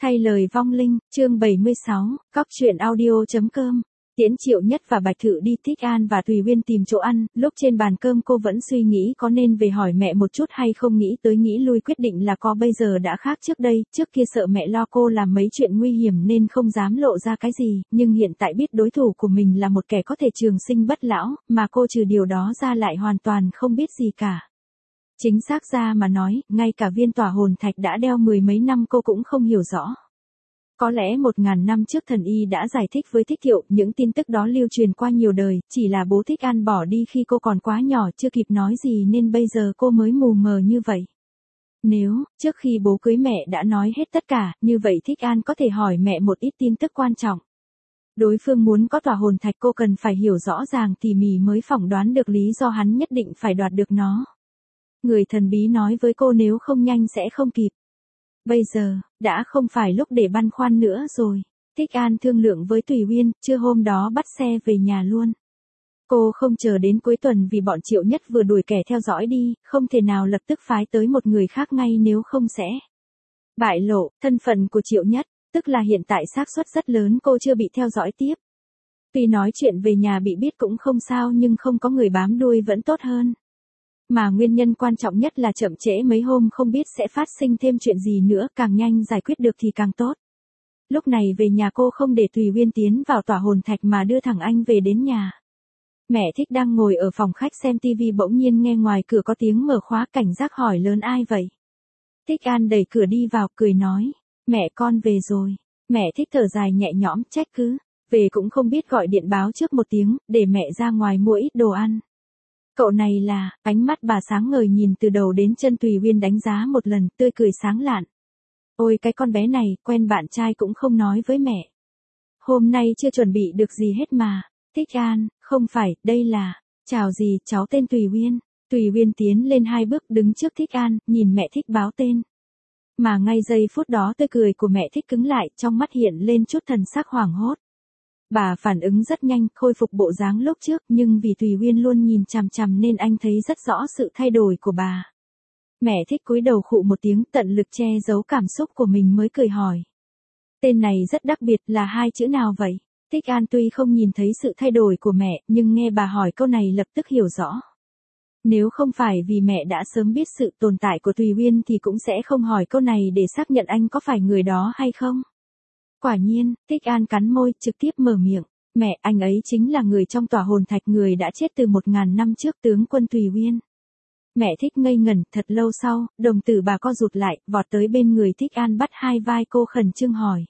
Thay lời vong linh, chương 76, Cóc truyện audio.com. Tiễn Triệu Nhất và Bạch Thự đi Thích An và Tùy Uyên tìm chỗ ăn, lúc trên bàn cơm cô vẫn suy nghĩ có nên về hỏi mẹ một chút hay không, nghĩ tới nghĩ lui quyết định là có bây giờ đã khác trước đây, trước kia sợ mẹ lo cô làm mấy chuyện nguy hiểm nên không dám lộ ra cái gì, nhưng hiện tại biết đối thủ của mình là một kẻ có thể trường sinh bất lão, mà cô trừ điều đó ra lại hoàn toàn không biết gì cả. Chính xác ra mà nói, ngay cả viên tỏa hồn thạch đã đeo mười mấy năm cô cũng không hiểu rõ. Có lẽ 1000 năm trước thần y đã giải thích với Thích Thiệu, những tin tức đó lưu truyền qua nhiều đời, chỉ là bố Thích An bỏ đi khi cô còn quá nhỏ chưa kịp nói gì nên bây giờ cô mới mù mờ như vậy. Nếu, trước khi bố cưới mẹ đã nói hết tất cả, như vậy Thích An có thể hỏi mẹ một ít tin tức quan trọng. Đối phương muốn có tỏa hồn thạch cô cần phải hiểu rõ ràng tỉ mỉ mới phỏng đoán được lý do hắn nhất định phải đoạt được nó. Người thần bí nói với cô nếu không nhanh sẽ không kịp. Bây giờ, đã không phải lúc để băn khoăn nữa rồi. Thích An thương lượng với Tùy Uyên, trưa hôm đó bắt xe về nhà luôn. Cô không chờ đến cuối tuần vì bọn Triệu Nhất vừa đuổi kẻ theo dõi đi, không thể nào lập tức phái tới một người khác ngay nếu không sẽ bại lộ thân phận của Triệu Nhất, tức là hiện tại xác suất rất lớn cô chưa bị theo dõi tiếp. Tuy nói chuyện về nhà bị biết cũng không sao nhưng không có người bám đuôi vẫn tốt hơn. Mà nguyên nhân quan trọng nhất là chậm trễ mấy hôm không biết sẽ phát sinh thêm chuyện gì nữa, càng nhanh giải quyết được thì càng tốt. Lúc này về nhà cô không để Tùy Uyên tiến vào tỏa hồn thạch mà đưa thẳng anh về đến nhà. Mẹ Thích đang ngồi ở phòng khách xem tivi bỗng nhiên nghe ngoài cửa có tiếng mở khóa, cảnh giác hỏi lớn ai vậy. Thích An đẩy cửa đi vào cười nói, mẹ con về rồi. Mẹ Thích thở dài nhẹ nhõm, trách cứ, về cũng không biết gọi điện báo trước một tiếng, để mẹ ra ngoài mua ít đồ ăn. Cậu này là, ánh mắt bà sáng ngời nhìn từ đầu đến chân Tùy Uyên đánh giá một lần, tươi cười sáng lạn. Ôi cái con bé này, quen bạn trai cũng không nói với mẹ. Hôm nay chưa chuẩn bị được gì hết mà. Thích An, không phải, đây là, chào gì, cháu tên Tùy Uyên. Tùy Uyên tiến lên 2 bước đứng trước Thích An, nhìn mẹ Thích báo tên. Mà ngay giây phút đó tươi cười của mẹ Thích cứng lại, trong mắt hiện lên chút thần sắc hoảng hốt. Bà phản ứng rất nhanh, khôi phục bộ dáng lúc trước, nhưng vì Tùy Uyên luôn nhìn chằm chằm nên anh thấy rất rõ sự thay đổi của bà. Mẹ Thích cúi đầu khụ một tiếng, tận lực che giấu cảm xúc của mình mới cười hỏi. Tên này rất đặc biệt, là 2 chữ nào vậy? Thích An tuy không nhìn thấy sự thay đổi của mẹ, nhưng nghe bà hỏi câu này lập tức hiểu rõ. Nếu không phải vì mẹ đã sớm biết sự tồn tại của Tùy Uyên thì cũng sẽ không hỏi câu này để xác nhận anh có phải người đó hay không. Quả nhiên, Thích An cắn môi, trực tiếp mở miệng. Mẹ, anh ấy chính là người trong tỏa hồn thạch, người đã chết từ 1000 năm trước, tướng quân Tùy Uyên. Mẹ Thích ngây ngẩn, thật lâu sau, đồng tử bà co rụt lại, vọt tới bên người Thích An bắt hai vai cô khẩn trương hỏi.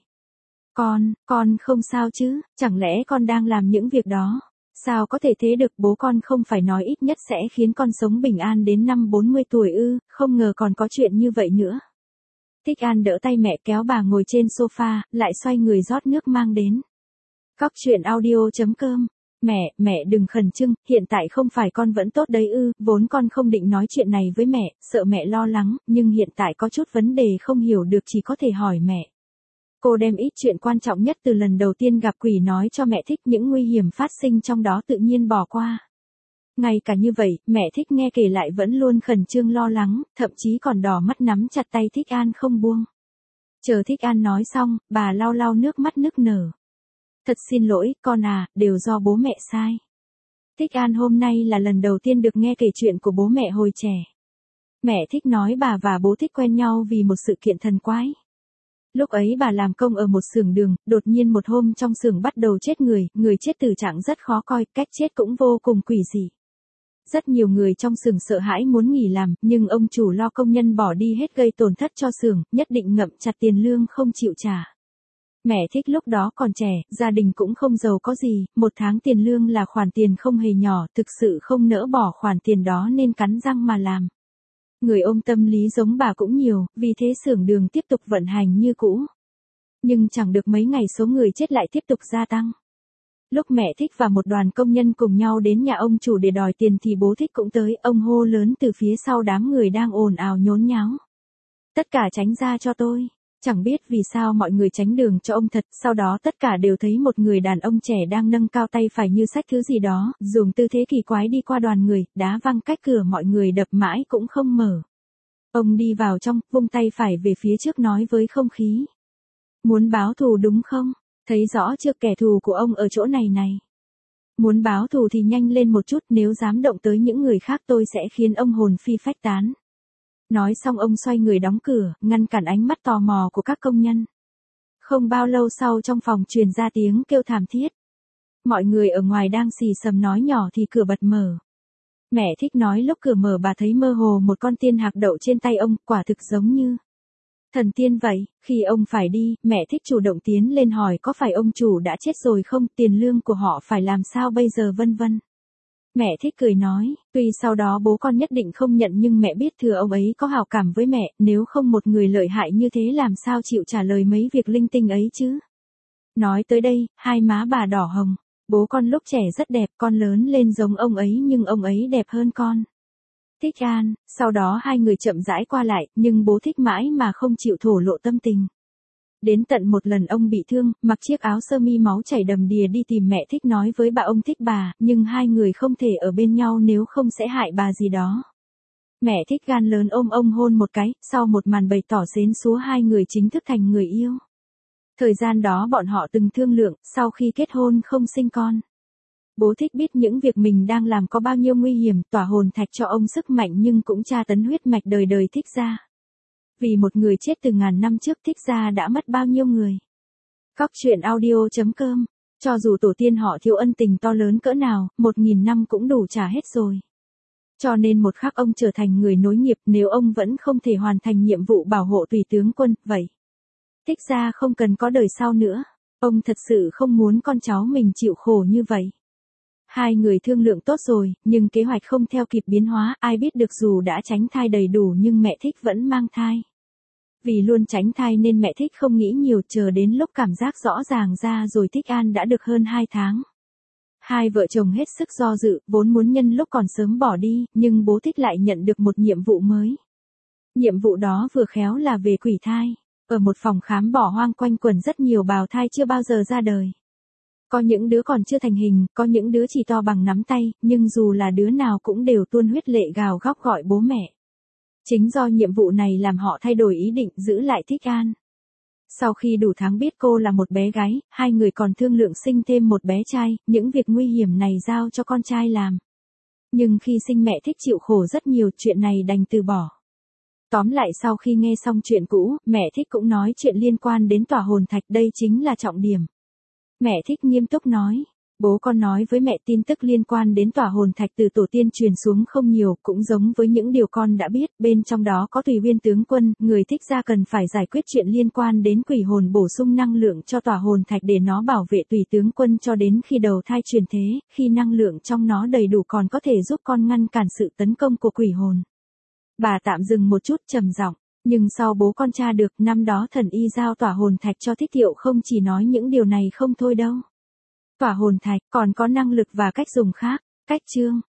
Con không sao chứ, chẳng lẽ con đang làm những việc đó? Sao có thể thế được, bố con không phải nói ít nhất sẽ khiến con sống bình an đến năm 40 tuổi ư, không ngờ còn có chuyện như vậy nữa. Thích An đỡ tay mẹ kéo bà ngồi trên sofa, lại xoay người rót nước mang đến. Cóc truyện audio.com. Mẹ đừng khẩn trương, hiện tại không phải con vẫn tốt đấy ư, vốn con không định nói chuyện này với mẹ, sợ mẹ lo lắng, nhưng hiện tại có chút vấn đề không hiểu được chỉ có thể hỏi mẹ. Cô đem ít chuyện quan trọng nhất từ lần đầu tiên gặp quỷ nói cho mẹ Thích, những nguy hiểm phát sinh trong đó tự nhiên bỏ qua. Ngay cả như vậy, mẹ Thích nghe kể lại vẫn luôn khẩn trương lo lắng, thậm chí còn đỏ mắt nắm chặt tay Thích An không buông. Chờ Thích An nói xong, bà lau lau nước mắt nức nở. Thật xin lỗi, con à, đều do bố mẹ sai. Thích An hôm nay là lần đầu tiên được nghe kể chuyện của bố mẹ hồi trẻ. Mẹ Thích nói bà và bố Thích quen nhau vì một sự kiện thần quái. Lúc ấy bà làm công ở một xưởng đường, đột nhiên một hôm trong xưởng bắt đầu chết người chết tử trạng rất khó coi, cách chết cũng vô cùng quỷ dị. Rất nhiều người trong xưởng sợ hãi muốn nghỉ làm, nhưng ông chủ lo công nhân bỏ đi hết gây tổn thất cho xưởng, nhất định ngậm chặt tiền lương không chịu trả. Mẹ Thích lúc đó còn trẻ, gia đình cũng không giàu có gì, 1 tháng tiền lương là khoản tiền không hề nhỏ, thực sự không nỡ bỏ khoản tiền đó nên cắn răng mà làm. Người ôm tâm lý giống bà cũng nhiều, vì thế xưởng đường tiếp tục vận hành như cũ. Nhưng chẳng được mấy ngày số người chết lại tiếp tục gia tăng. Lúc mẹ Thích và một đoàn công nhân cùng nhau đến nhà ông chủ để đòi tiền thì bố Thích cũng tới, ông hô lớn từ phía sau đám người đang ồn ào nhốn nháo. Tất cả tránh ra cho tôi. Chẳng biết vì sao mọi người tránh đường cho ông thật, sau đó tất cả đều thấy một người đàn ông trẻ đang nâng cao tay phải như xách thứ gì đó, dùng tư thế kỳ quái đi qua đoàn người, đá văng cách cửa, mọi người đập mãi cũng không mở. Ông đi vào trong, vung tay phải về phía trước nói với không khí. Muốn báo thù đúng không? Thấy rõ chưa, kẻ thù của ông ở chỗ này này. Muốn báo thù thì nhanh lên một chút, nếu dám động tới những người khác tôi sẽ khiến ông hồn phi phách tán. Nói xong ông xoay người đóng cửa, ngăn cản ánh mắt tò mò của các công nhân. Không bao lâu sau trong phòng truyền ra tiếng kêu thảm thiết. Mọi người ở ngoài đang xì xầm nói nhỏ thì cửa bật mở. Mẹ thích nói lúc cửa mở bà thấy mơ hồ một con tiên hạc đậu trên tay ông, quả thực giống như thần tiên vậy. Khi ông phải đi, mẹ thích chủ động tiến lên hỏi có phải ông chủ đã chết rồi không, tiền lương của họ phải làm sao bây giờ vân vân. Mẹ thích cười nói, tuy sau đó bố con nhất định không nhận nhưng mẹ biết thừa ông ấy có hảo cảm với mẹ, nếu không một người lợi hại như thế làm sao chịu trả lời mấy việc linh tinh ấy chứ. Nói tới đây, hai má bà đỏ hồng. Bố con lúc trẻ rất đẹp, con lớn lên giống ông ấy nhưng ông ấy đẹp hơn con. Thích An, sau đó hai người chậm rãi qua lại, nhưng bố thích mãi mà không chịu thổ lộ tâm tình. Đến tận một lần ông bị thương, mặc chiếc áo sơ mi máu chảy đầm đìa đi tìm mẹ thích nói với bà ông thích bà, nhưng hai người không thể ở bên nhau nếu không sẽ hại bà gì đó. Mẹ thích gan lớn ôm ông hôn một cái, sau một màn bày tỏ xến xúa hai người chính thức thành người yêu. Thời gian đó bọn họ từng thương lượng, sau khi kết hôn không sinh con. Bố thích biết những việc mình đang làm có bao nhiêu nguy hiểm, tỏa hồn thạch cho ông sức mạnh nhưng cũng tra tấn huyết mạch đời đời thích gia. Vì một người chết từ ngàn năm trước thích gia đã mất bao nhiêu người. Cóc truyện audio.com. Cho dù tổ tiên họ thiếu ân tình to lớn cỡ nào, 1000 năm cũng đủ trả hết rồi. Cho nên một khắc ông trở thành người nối nghiệp, nếu ông vẫn không thể hoàn thành nhiệm vụ bảo hộ tùy tướng quân, vậy thích gia không cần có đời sau nữa. Ông thật sự không muốn con cháu mình chịu khổ như vậy. Hai người thương lượng tốt rồi, nhưng kế hoạch không theo kịp biến hóa, ai biết được dù đã tránh thai đầy đủ nhưng mẹ thích vẫn mang thai. Vì luôn tránh thai nên mẹ thích không nghĩ nhiều, chờ đến lúc cảm giác rõ ràng ra rồi Thích An đã được hơn 2 tháng. Hai vợ chồng hết sức do dự, vốn muốn nhân lúc còn sớm bỏ đi, nhưng bố Thích lại nhận được một nhiệm vụ mới. Nhiệm vụ đó vừa khéo là về quỷ thai. Ở một phòng khám bỏ hoang quanh quẩn rất nhiều bào thai chưa bao giờ ra đời. Có những đứa còn chưa thành hình, có những đứa chỉ to bằng nắm tay, nhưng dù là đứa nào cũng đều tuôn huyết lệ gào khóc gọi bố mẹ. Chính do nhiệm vụ này làm họ thay đổi ý định giữ lại Thích An. Sau khi đủ tháng biết cô là một bé gái, hai người còn thương lượng sinh thêm một bé trai, những việc nguy hiểm này giao cho con trai làm. Nhưng khi sinh mẹ thích chịu khổ rất nhiều, chuyện này đành từ bỏ. Tóm lại sau khi nghe xong chuyện cũ, mẹ thích cũng nói chuyện liên quan đến tỏa hồn thạch, đây chính là trọng điểm. Mẹ thích nghiêm túc nói, bố con nói với mẹ tin tức liên quan đến tỏa hồn thạch từ tổ tiên truyền xuống không nhiều, cũng giống với những điều con đã biết, bên trong đó có Tùy Uyên tướng quân, người thích gia cần phải giải quyết chuyện liên quan đến quỷ hồn bổ sung năng lượng cho tỏa hồn thạch để nó bảo vệ Tùy tướng quân cho đến khi đầu thai truyền thế, khi năng lượng trong nó đầy đủ còn có thể giúp con ngăn cản sự tấn công của quỷ hồn. Bà tạm dừng một chút trầm giọng. Nhưng sau bố con tra được, năm đó thần y giao tỏa hồn thạch cho Thích Thiệu không chỉ nói những điều này không thôi đâu. Tỏa hồn thạch còn có năng lực và cách dùng khác. Cách chương